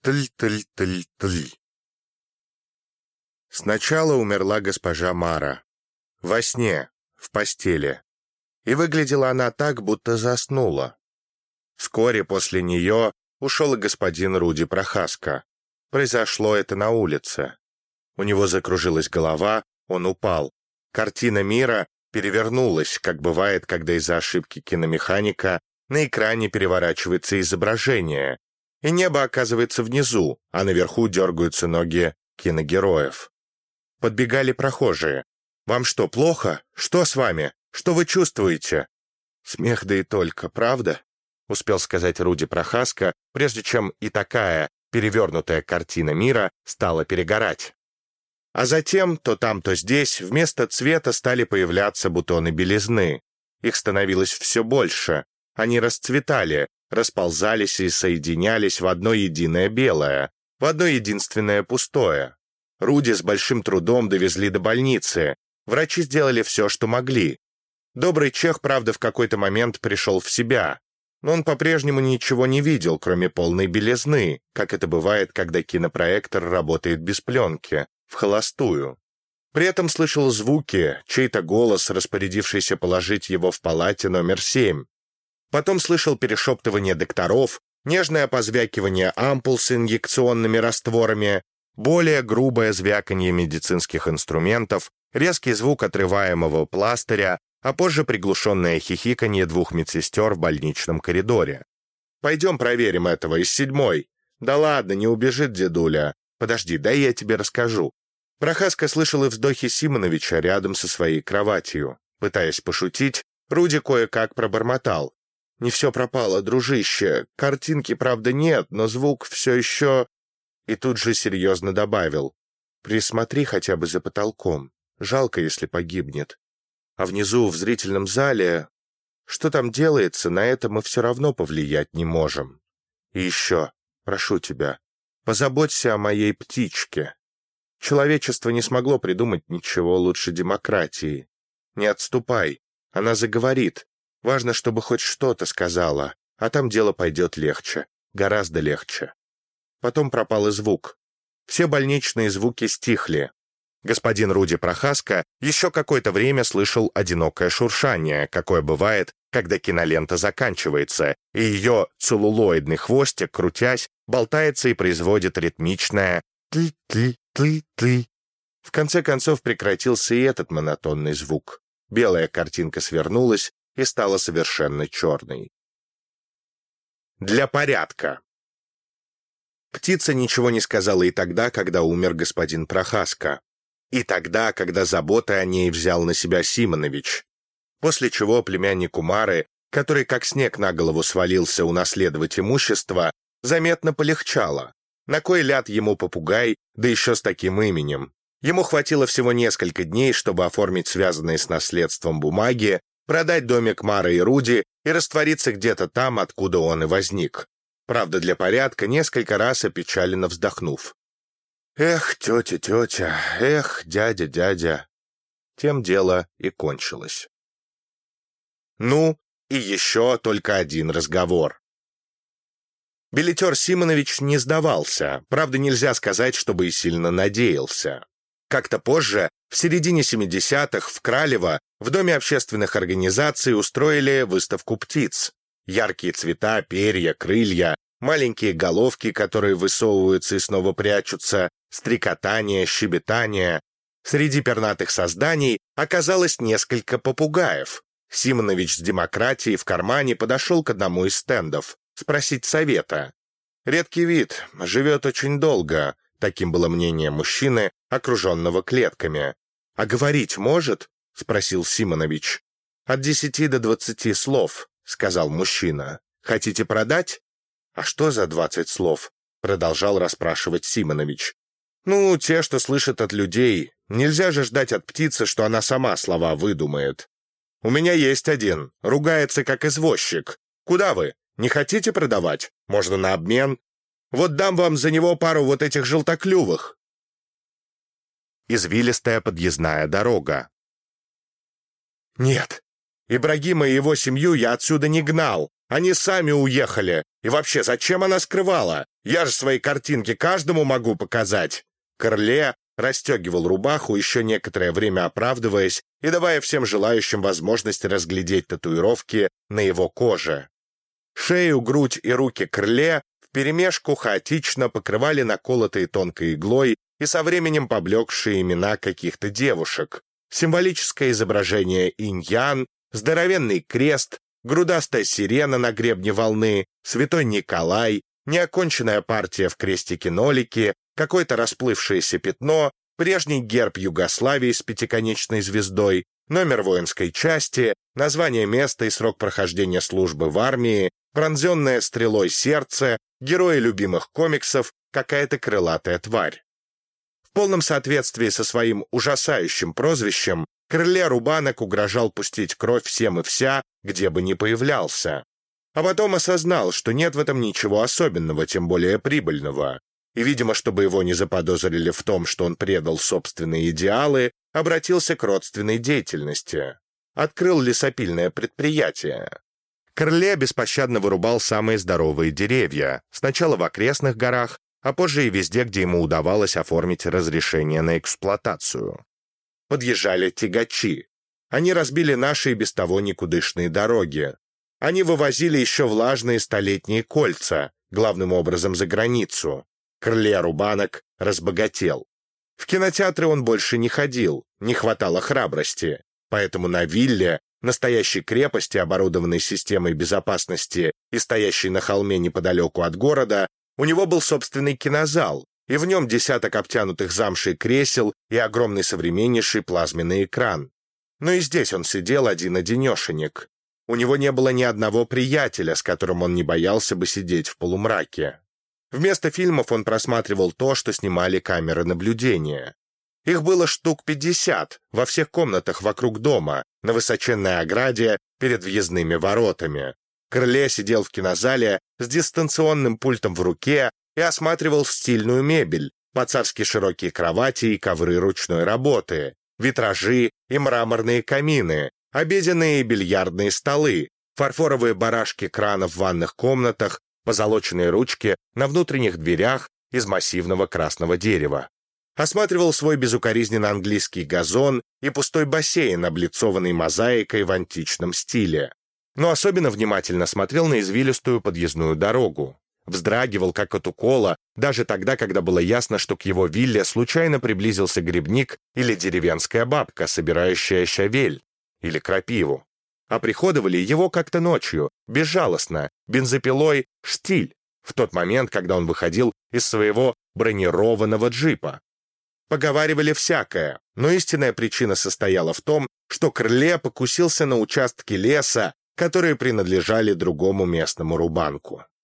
Тль-тль-тль-тль. Сначала умерла госпожа Мара. Во сне, в постели. И выглядела она так, будто заснула. Вскоре после нее ушел и господин Руди Прохаска. Произошло это на улице. У него закружилась голова, он упал. Картина мира перевернулась, как бывает, когда из-за ошибки киномеханика на экране переворачивается изображение, и небо оказывается внизу, а наверху дергаются ноги киногероев. Подбегали прохожие. «Вам что, плохо? Что с вами? Что вы чувствуете?» «Смех да и только, правда?» — успел сказать Руди Прохаска, прежде чем и такая перевернутая картина мира стала перегорать. А затем, то там, то здесь, вместо цвета стали появляться бутоны белизны. Их становилось все больше. Они расцветали, расползались и соединялись в одно единое белое, в одно единственное пустое. Руди с большим трудом довезли до больницы. Врачи сделали все, что могли. Добрый чех, правда, в какой-то момент пришел в себя. Но он по-прежнему ничего не видел, кроме полной белизны, как это бывает, когда кинопроектор работает без пленки, в холостую. При этом слышал звуки, чей-то голос, распорядившийся положить его в палате номер 7. Потом слышал перешептывание докторов, нежное позвякивание ампул с инъекционными растворами, более грубое звяканье медицинских инструментов, резкий звук отрываемого пластыря, а позже приглушенное хихиканье двух медсестер в больничном коридоре. «Пойдем проверим этого из 7-й». «Да ладно, не убежит дедуля. Подожди, дай я тебе расскажу». Прохаска слышал и вздохи Симоновича рядом со своей кроватью. Пытаясь пошутить, Руди кое-как пробормотал. «Не все пропало, дружище. Картинки, правда, нет, но звук все еще...» И тут же серьезно добавил. «Присмотри хотя бы за потолком. Жалко, если погибнет. А внизу, в зрительном зале... Что там делается, на это мы все равно повлиять не можем. И еще, прошу тебя, позаботься о моей птичке. Человечество не смогло придумать ничего лучше демократии. Не отступай, она заговорит. Важно, чтобы хоть что-то сказала, а там дело пойдет легче, гораздо легче». Потом пропал и звук. Все больничные звуки стихли. Господин Руди Прохаска еще какое-то время слышал одинокое шуршание, какое бывает, когда кинолента заканчивается, и ее целлулоидный хвостик, крутясь, болтается и производит ритмичное «тли-тли-тли-тли». В конце концов прекратился и этот монотонный звук. Белая картинка свернулась и стала совершенно черной. Для порядка. Птица ничего не сказала и тогда, когда умер господин Прохаска, и тогда, когда заботы о ней взял на себя Симонович, после чего племяннику Мары, который как снег на голову свалился унаследовать имущество, заметно полегчало. На кой ляд ему попугай, да еще с таким именем? Ему хватило всего несколько дней, чтобы оформить связанные с наследством бумаги, продать домик Мары и Руди и раствориться где-то там, откуда он и возник. Правда, для порядка, несколько раз опечаленно вздохнув. «Эх, тетя, тетя, эх, дядя, дядя». Тем дело и кончилось. Ну, и еще только один разговор. Билетер Симонович не сдавался, правда, нельзя сказать, чтобы и сильно надеялся. Как-то позже, в середине 70-х, в Кралево, в Доме общественных организаций устроили выставку птиц. Яркие цвета, перья, крылья, маленькие головки, которые высовываются и снова прячутся, стрекотание, щебетание. Среди пернатых созданий оказалось несколько попугаев. Симонович с демократией в кармане подошел к одному из стендов, спросить совета. Редкий вид, живет очень долго, таким было мнение мужчины, окруженного клетками. «А говорить может?» — спросил Симонович. «От 10 до 20 слов», — сказал мужчина. «Хотите продать?» «А что за 20 слов?» — продолжал расспрашивать Симонович. «Ну, те, что слышат от людей. Нельзя же ждать от птицы, что она сама слова выдумает. У меня есть один, ругается как извозчик. Куда вы? Не хотите продавать? Можно на обмен. Вот дам вам за него пару вот этих желтоклювых». Извилистая подъездная дорога. «Нет, Ибрагима и его семью я отсюда не гнал. Они сами уехали. И вообще, зачем она скрывала? Я же свои картинки каждому могу показать». Крыле расстегивал рубаху, еще некоторое время оправдываясь и давая всем желающим возможность разглядеть татуировки на его коже. Шею, грудь и руки Крыле вперемешку хаотично покрывали наколотые тонкой иглой и со временем поблекшие имена каких-то девушек. Символическое изображение инь-ян, здоровенный крест, грудастая сирена на гребне волны, святой Николай, неоконченная партия в крестике-нолике, какое-то расплывшееся пятно, прежний герб Югославии с пятиконечной звездой, номер воинской части, название места и срок прохождения службы в армии, пронзенное стрелой сердце, герои любимых комиксов, какая-то крылатая тварь. В полном соответствии со своим ужасающим прозвищем, Крыле Рубанок угрожал пустить кровь всем и вся, где бы ни появлялся. А потом осознал, что нет в этом ничего особенного, тем более прибыльного. И, видимо, чтобы его не заподозрили в том, что он предал собственные идеалы, обратился к родственной деятельности. Открыл лесопильное предприятие. Крыле беспощадно вырубал самые здоровые деревья, сначала в окрестных горах, а позже и везде, где ему удавалось оформить разрешение на эксплуатацию. Подъезжали тягачи. Они разбили наши и без того никудышные дороги. Они вывозили еще влажные столетние кольца, главным образом за границу. Крыле Рубанок разбогател. В кинотеатры он больше не ходил, не хватало храбрости, поэтому на вилле, настоящей крепости, оборудованной системой безопасности и стоящей на холме неподалеку от города, у него был собственный кинозал, и в нем десяток обтянутых замшей кресел и огромный современнейший плазменный экран. Но и здесь он сидел один-одинешенек. У него не было ни одного приятеля, с которым он не боялся бы сидеть в полумраке. Вместо фильмов он просматривал то, что снимали камеры наблюдения. Их было штук 50 во всех комнатах вокруг дома, на высоченной ограде перед въездными воротами. Крыле сидел в кинозале с дистанционным пультом в руке и осматривал стильную мебель, по-царски широкие кровати и ковры ручной работы, витражи и мраморные камины, обеденные и бильярдные столы, фарфоровые барашки кранов в ванных комнатах, позолоченные ручки на внутренних дверях из массивного красного дерева. Осматривал свой безукоризненно английский газон и пустой бассейн, облицованный мозаикой в античном стиле. Но особенно внимательно смотрел на извилистую подъездную дорогу. Вздрагивал, как от укола, даже тогда, когда было ясно, что к его вилле случайно приблизился грибник или деревенская бабка, собирающая щавель или крапиву. Оприходовали его как-то ночью, безжалостно, бензопилой «Штиль», в тот момент, когда он выходил из своего бронированного джипа. Поговаривали всякое, но истинная причина состояла в том, что Крыле покусился на участки леса, которые принадлежали другому местному рубанку.